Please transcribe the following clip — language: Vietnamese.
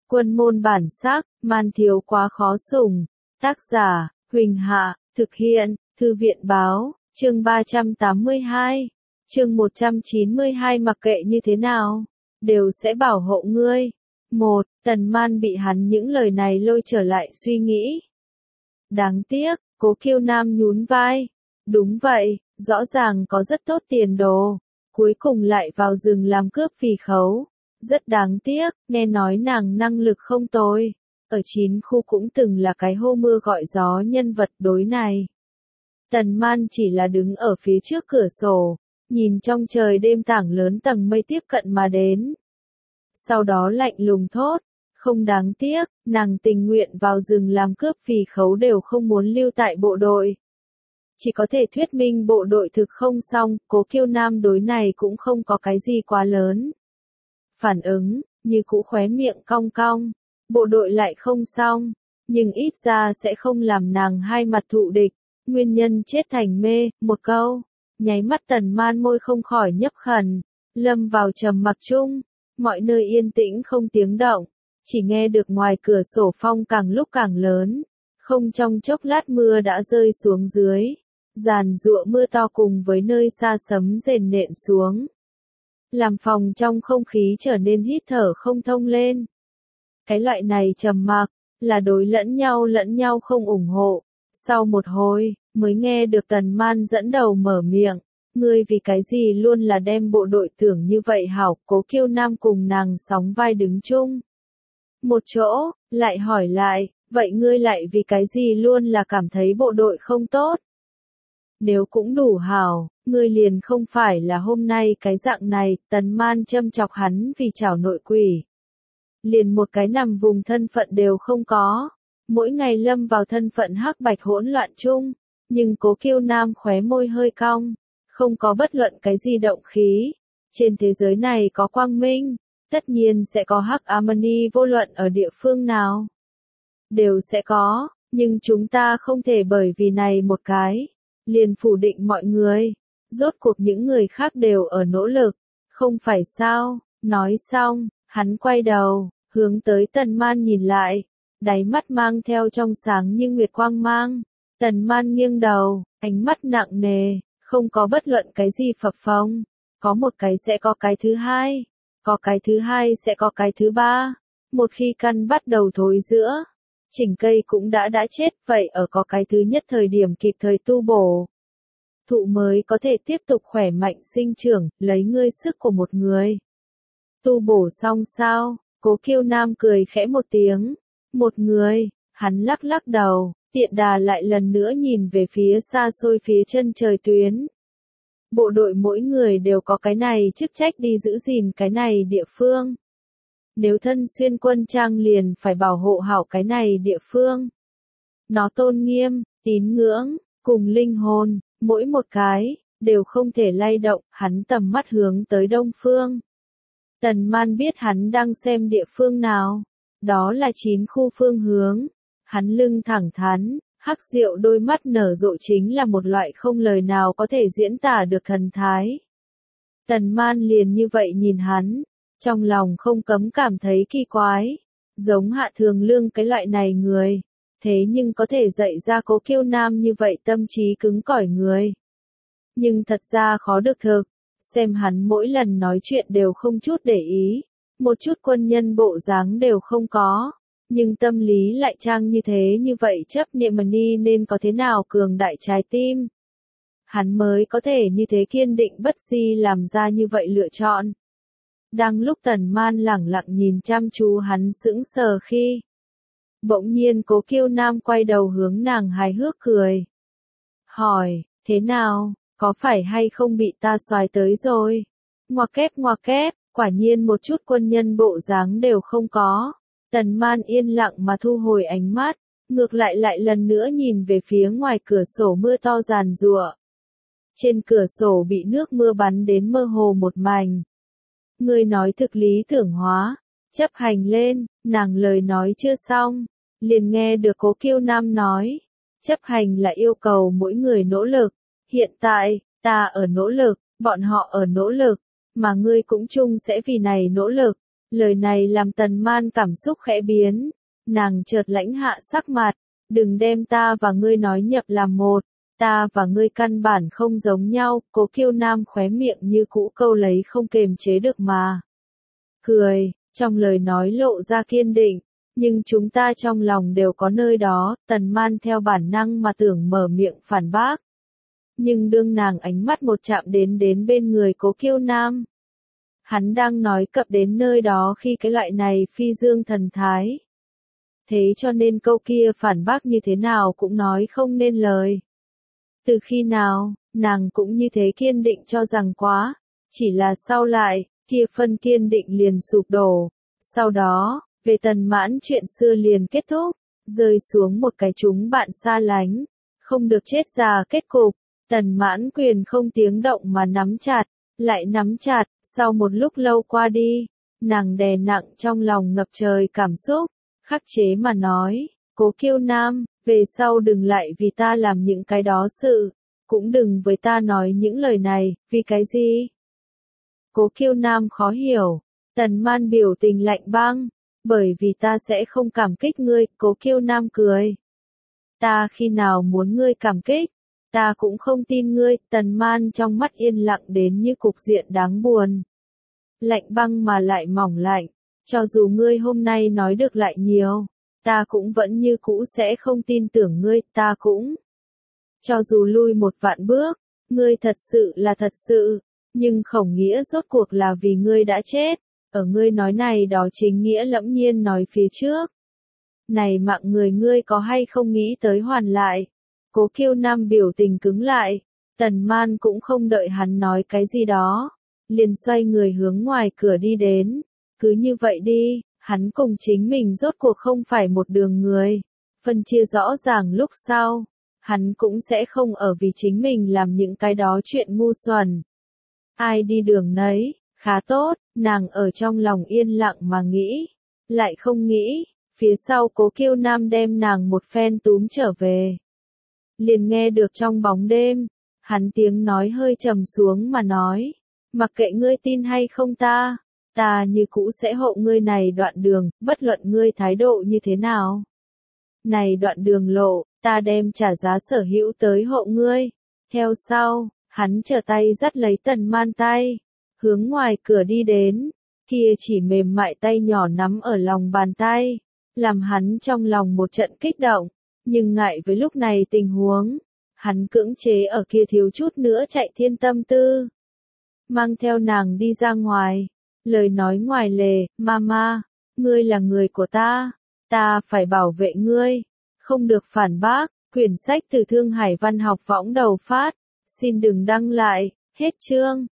Quân môn bản sắc, man thiếu quá khó sủng. Tác giả, Huỳnh Hạ, thực hiện, Thư viện báo, chương 382, chương 192 mặc kệ như thế nào, đều sẽ bảo hộ ngươi. Tần Man bị hắn những lời này lôi trở lại suy nghĩ. Đáng tiếc, Cố Kiêu Nam nhún vai. Đúng vậy, rõ ràng có rất tốt tiền đồ, cuối cùng lại vào rừng làm cướp phỉ khấu. Rất đáng tiếc, nghe nói nàng năng lực không tồi. Ở 9 khu cũng từng là cái hô mưa gọi gió nhân vật đối này. Tần Man chỉ là đứng ở phía trước cửa sổ, nhìn trong trời đêm tảng lớn tầng mây tiếp cận mà đến. Sau đó lạnh lùng thốt, không đáng tiếc, nàng tình nguyện vào rừng làm cướp phỉ khấu đều không muốn lưu tại bộ đội. Chỉ có thể thuyết minh bộ đội thực không xong, Cố Kiêu Nam đối này cũng không có cái gì quá lớn. Phản ứng, như cũ khóe miệng cong cong, bộ đội lại không xong, nhưng ít ra sẽ không làm nàng hai mặt thụ địch, nguyên nhân chết thành mê, một câu, nháy mắt Tần Man môi không khỏi nhấp khẩn, lâm vào trầm mặc chung, mọi nơi yên tĩnh không tiếng động, chỉ nghe được ngoài cửa sổ phong càng lúc càng lớn, không trong chốc lát mưa đã rơi xuống dưới, giàn giụa mưa to cùng với nơi xa sấm rền nện xuống. Làm phòng trong không khí trở nên hít thở không thông lên. Cái loại này trầm mặc, là đối lẫn nhau không ủng hộ. Sau một hồi, mới nghe được Tần Man dẫn đầu mở miệng. Ngươi vì cái gì luôn là đem bộ đội tưởng như vậy hảo, Cố Kiêu Nam cùng nàng sóng vai đứng chung. Một chỗ, lại hỏi lại, vậy ngươi lại vì cái gì luôn là cảm thấy bộ đội không tốt? Nếu cũng đủ hảo, ngươi liền không phải là hôm nay cái dạng này, Tần Man châm chọc hắn vì chảo nội quỷ. Liền một cái nằm vùng thân phận đều không có, mỗi ngày lâm vào thân phận hắc bạch hỗn loạn chung, nhưng Cố Kiêu Nam khóe môi hơi cong, không có bất luận cái gì động khí. Trên thế giới này có quang minh, tất nhiên sẽ có hắc amani, vô luận ở địa phương nào. Đều sẽ có, nhưng chúng ta không thể bởi vì này một cái liền phủ định mọi người, rốt cuộc những người khác đều ở nỗ lực, không phải sao? Nói xong, hắn quay đầu, hướng tới Tần Man nhìn lại, đáy mắt mang theo trong sáng như nguyệt quang mang. Tần Man nghiêng đầu, ánh mắt nặng nề, không có bất luận cái gì phập phồng, có một cái sẽ có cái thứ hai, có cái thứ hai sẽ có cái thứ ba, một khi căn bắt đầu thối giữa, chỉnh cây cũng đã chết, vậy ở có cái thứ nhất thời điểm kịp thời tu bổ. Thụ mới có thể tiếp tục khỏe mạnh sinh trưởng, lấy ngươi sức của một người. Tu bổ xong sao? Cố Kiêu Nam cười khẽ một tiếng. Một người, hắn lắc lắc đầu, tiện đà lại lần nữa nhìn về phía xa xôi phía chân trời tuyến. Bộ đội mỗi người đều có cái này chức trách đi giữ gìn cái này địa phương. Nếu thân xuyên quân trang liền phải bảo hộ hảo cái này địa phương. Nó tôn nghiêm, tín ngưỡng, cùng linh hồn, mỗi một cái, đều không thể lay động, hắn tầm mắt hướng tới đông phương. Tần Man biết hắn đang xem địa phương nào, đó là 9 khu phương hướng. Hắn lưng thẳng thắn, hắc diệu đôi mắt nở rộ chính là một loại không lời nào có thể diễn tả được thần thái. Tần Man liền như vậy nhìn hắn, trong lòng không cấm cảm thấy kỳ quái, giống Hạ Thường Lương cái loại này người, thế nhưng có thể dạy ra Cố Kiêu Nam như vậy tâm trí cứng cỏi người. Nhưng thật ra khó được thực, xem hắn mỗi lần nói chuyện đều không chút để ý, một chút quân nhân bộ dáng đều không có, nhưng tâm lý lại trang như thế như vậy chấp niệm mani nên có thế nào cường đại trái tim. Hắn mới có thể như thế kiên định bất di làm ra như vậy lựa chọn. Đang lúc Tần Man lẳng lặng nhìn chăm chú hắn sững sờ khi bỗng nhiên Cố Kiêu Nam quay đầu hướng nàng hài hước cười. Hỏi, thế nào, có phải hay không bị ta xoài tới rồi? Ngoặc kép, quả nhiên một chút quân nhân bộ dáng đều không có. Tần Man yên lặng mà thu hồi ánh mắt, ngược lại lần nữa nhìn về phía ngoài cửa sổ mưa to giàn giụa. Trên cửa sổ bị nước mưa bắn đến mơ hồ một mảnh. Ngươi nói thực lý tưởng hóa, chấp hành lên, nàng lời nói chưa xong, liền nghe được Cố Kiêu Nam nói, chấp hành là yêu cầu mỗi người nỗ lực, hiện tại, ta ở nỗ lực, bọn họ ở nỗ lực, mà ngươi cũng chung sẽ vì này nỗ lực, Lời này làm Tần Man cảm xúc khẽ biến, nàng chợt lãnh hạ sắc mặt, đừng đem ta và ngươi nói nhập làm một, ta và ngươi căn bản không giống nhau, Cố Kiêu Nam khóe miệng như cũ câu lấy không kềm chế được mà. Cười, trong lời nói lộ ra kiên định, nhưng chúng ta trong lòng đều có nơi đó, Tần Man theo bản năng mà tưởng mở miệng phản bác. Nhưng đương nàng ánh mắt một chạm đến bên người Cố Kiêu Nam. Hắn đang nói cập đến nơi đó khi cái loại này phi dương thần thái. Thế cho nên câu kia phản bác như thế nào cũng nói không nên lời. Từ khi nào, nàng cũng như thế kiên định cho rằng quá, chỉ là sau lại, kia phân kiên định liền sụp đổ. Sau đó, về Tần Mãn chuyện xưa liền kết thúc, rơi xuống một cái chúng bạn xa lánh, không được chết già kết cục. Tần Mãn Quyền không tiếng động mà nắm chặt, lại nắm chặt, sau một lúc lâu qua đi, nàng đè nặng trong lòng ngập trời cảm xúc, khắc chế mà nói, Cố Kiêu Nam, về sau đừng lại vì ta làm những cái đó sự, cũng đừng với ta nói những lời này, vì cái gì? Cố Kiêu Nam khó hiểu, Tần Man biểu tình lạnh băng, bởi vì ta sẽ không cảm kích ngươi, Cố Kiêu Nam cười. Ta khi nào muốn ngươi cảm kích? Ta cũng không tin ngươi, Tần Man trong mắt yên lặng đến như cục diện đáng buồn. Lạnh băng mà lại mỏng lạnh, cho dù ngươi hôm nay nói được lại nhiều, ta cũng vẫn như cũ sẽ không tin tưởng ngươi, ta cũng. Cho dù lui một vạn bước, ngươi thật sự là thật sự, nhưng Khổng Nghĩa rốt cuộc là vì ngươi đã chết, ở ngươi nói này đó chính nghĩa lẫm nhiên nói phía trước. Này mạng người ngươi có hay không nghĩ tới hoàn lại? Cố Kiêu Nam biểu tình cứng lại, Tần Man cũng không đợi hắn nói cái gì đó, liền xoay người hướng ngoài cửa đi đến, cứ như vậy đi, hắn cùng chính mình rốt cuộc không phải một đường người, phân chia rõ ràng lúc sau, hắn cũng sẽ không ở vì chính mình làm những cái đó chuyện ngu xuẩn. Ai đi đường nấy, khá tốt, nàng ở trong lòng yên lặng mà nghĩ, lại không nghĩ, phía sau Cố Kiêu Nam đem nàng một phen túm trở về. Liền nghe được trong bóng đêm, hắn tiếng nói hơi trầm xuống mà nói, mặc kệ ngươi tin hay không ta như cũ sẽ hộ ngươi này đoạn đường, bất luận ngươi thái độ như thế nào. Này đoạn đường lộ, ta đem trả giá sở hữu tới hộ ngươi. Theo sau, hắn trở tay dắt lấy Tần Man tay, hướng ngoài cửa đi đến, kia chỉ mềm mại tay nhỏ nắm ở lòng bàn tay, làm hắn trong lòng một trận kích động. Nhưng ngại với lúc này tình huống, hắn cưỡng chế ở kia thiếu chút nữa chạy thiên tâm tư. Mang theo nàng đi ra ngoài, lời nói ngoài lề, mama, ngươi là người của ta phải bảo vệ ngươi, không được phản bác, quyển sách từ Thương Hải Văn học võng đầu phát, xin đừng đăng lại, hết chương.